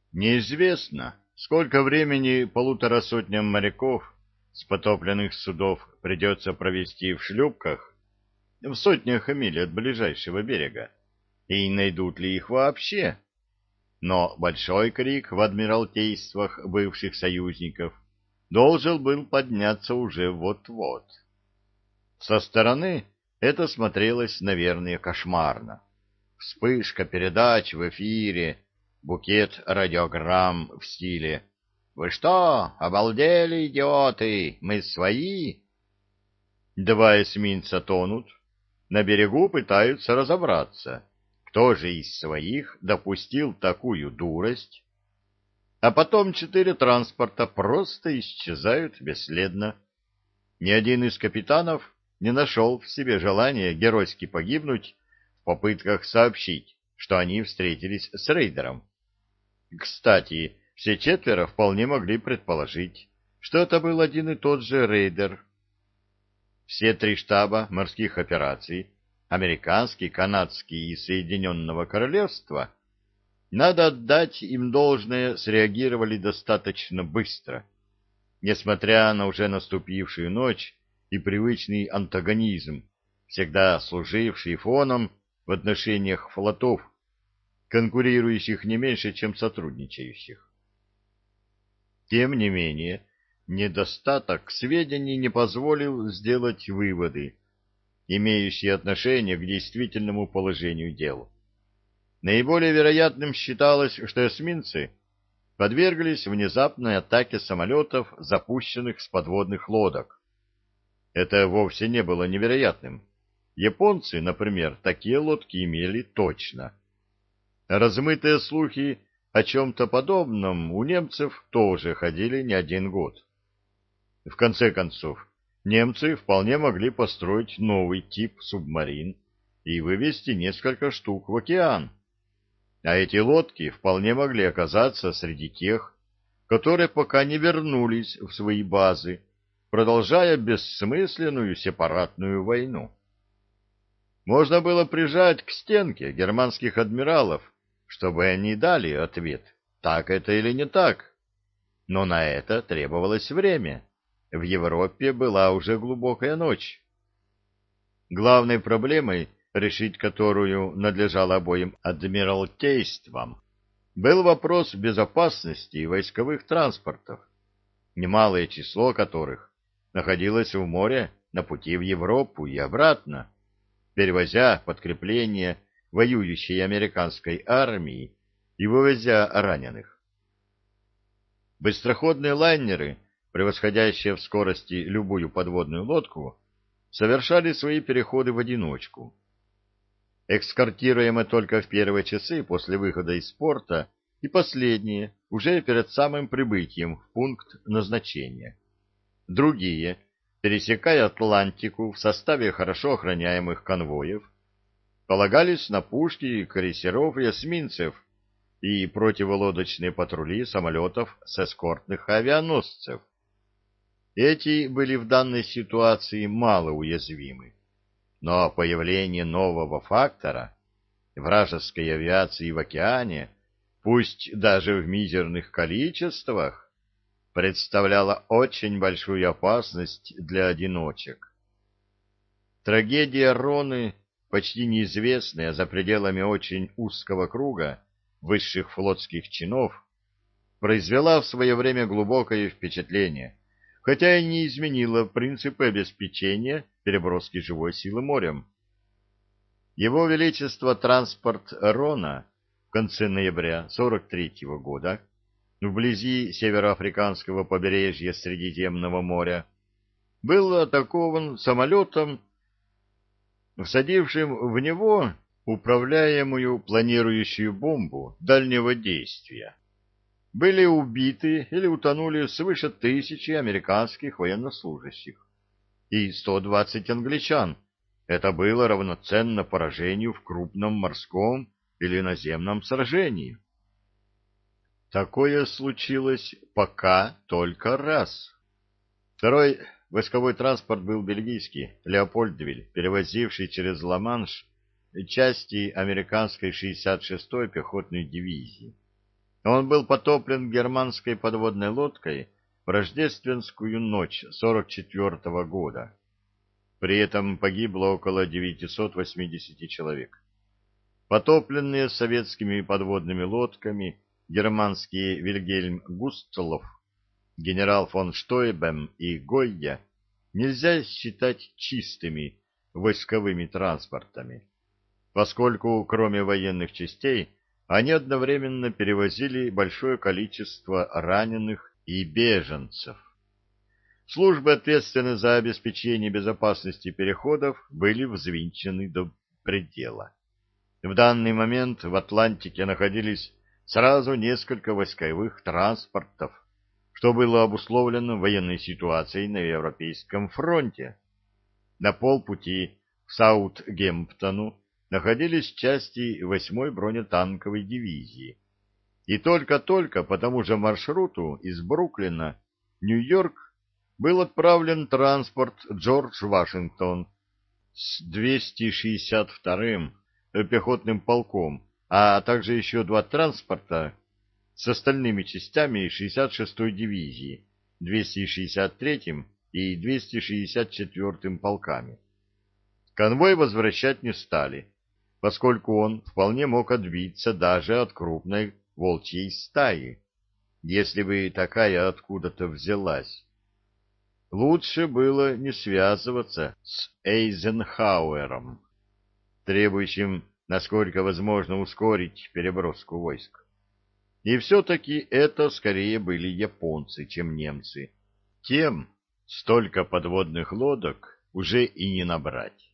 Неизвестно, сколько времени 1,5 сотням моряков с потопленных судов придется провести в шлюпках в сотнях миль от ближайшего берега, и найдут ли их вообще. Но большой крик в адмиралтействах бывших союзников должен был подняться уже вот-вот. Со стороны это смотрелось, наверное, кошмарно. Вспышка передач в эфире, букет радиограмм в стиле «Вы что, обалдели, идиоты? Мы свои?» Два эсминца тонут, на берегу пытаются разобраться, кто же из своих допустил такую дурость, а потом 4 транспорта просто исчезают бесследно. Ни один из капитанов не нашел в себе желания геройски погибнуть в попытках сообщить, что они встретились с рейдером. Кстати, все 4 вполне могли предположить, что это был один и тот же рейдер. Все 3 штаба морских операций, американский, канадский и Соединенного Королевства, надо отдать им должное, среагировали достаточно быстро. Несмотря на уже наступившую ночь и привычный антагонизм, всегда служивший фоном в отношениях флотов, конкурирующих не меньше, чем сотрудничающих. Тем не менее, недостаток сведений не позволил сделать выводы, имеющие отношение к действительному положению дел. Наиболее вероятным считалось, что эсминцы подверглись внезапной атаке самолетов, запущенных с подводных лодок. Это вовсе не было невероятным. Японцы, например, такие лодки имели точно. Размытые слухи о чем-то подобном у немцев тоже ходили не один год. В конце концов, немцы вполне могли построить новый тип субмарин и вывести несколько штук в океан. А эти лодки вполне могли оказаться среди тех, которые пока не вернулись в свои базы, продолжая бессмысленную сепаратную войну. Можно было прижать к стенке германских адмиралов, чтобы они дали ответ, так это или не так. Но на это требовалось время. В Европе была уже глубокая ночь. Главной проблемой, решить которую надлежало обоим адмиралтействам, был вопрос безопасности войсковых транспортов, немалое число которых находилось в море на пути в Европу и обратно, перевозя подкрепление воюющей американской армии и вывозя раненых. Быстроходные лайнеры, превосходящие в скорости любую подводную лодку, совершали свои переходы в одиночку. Эскортируемые только в первые часы после выхода из порта и последние, уже перед самым прибытием в пункт назначения. Другие, пересекая Атлантику в составе хорошо охраняемых конвоев, полагались на пушки крейсеров и эсминцев и противолодочные патрули самолетов с эскортных авианосцев. Эти были в данной ситуации мало уязвимы. Но появление нового фактора, вражеской авиации в океане, пусть даже в мизерных количествах, представляло очень большую опасность для одиночек. Трагедия Роны, почти неизвестная за пределами очень узкого круга высших флотских чинов, произвела в свое время глубокое впечатление, хотя и не изменила принципы обеспечения переброски живой силы морем. Его Величество транспорт Рона в конце ноября 43-го года вблизи североафриканского побережья Средиземного моря был атакован самолетом, всадившим в него управляемую планирующую бомбу дальнего действия. Были убиты или утонули свыше 1000 американских военнослужащих и 120 англичан. Это было равноценно поражению в крупном морском или наземном сражении. Такое случилось пока только раз. Второй войсковой транспорт был бельгийский, Леопольдвиль, перевозивший через Ла-Манш части американской 66-й пехотной дивизии. Он был потоплен германской подводной лодкой в рождественскую ночь 44-го года. При этом погибло около 980 человек. Потопленные советскими подводными лодками германские Вильгельм Густлов, генерал фон Штойбем и Гойя нельзя считать чистыми войсковыми транспортами, поскольку кроме военных частей они одновременно перевозили большое количество раненых и беженцев. Службы, ответственные за обеспечение безопасности переходов, были взвинчены до предела. В данный момент в Атлантике находились сразу несколько войсковых транспортов, что было обусловлено военной ситуацией на Европейском фронте. На полпути к Саутгемптону находились части 8-й бронетанковой дивизии. И только-только по тому же маршруту из Бруклина в Нью-Йорк был отправлен транспорт «Джордж Вашингтон» с 262-м пехотным полком, а также еще 2 транспорта с остальными частями 66-й дивизии, 263-м и 264-м полками. Конвой возвращать не стали, поскольку он вполне мог отбиться даже от крупной волчьей стаи, если бы такая откуда-то взялась. Лучше было не связываться с Эйзенхауэром, требующим, насколько возможно, ускорить переброску войск. И все-таки это скорее были японцы, чем немцы. Тем столько подводных лодок уже и не набрать.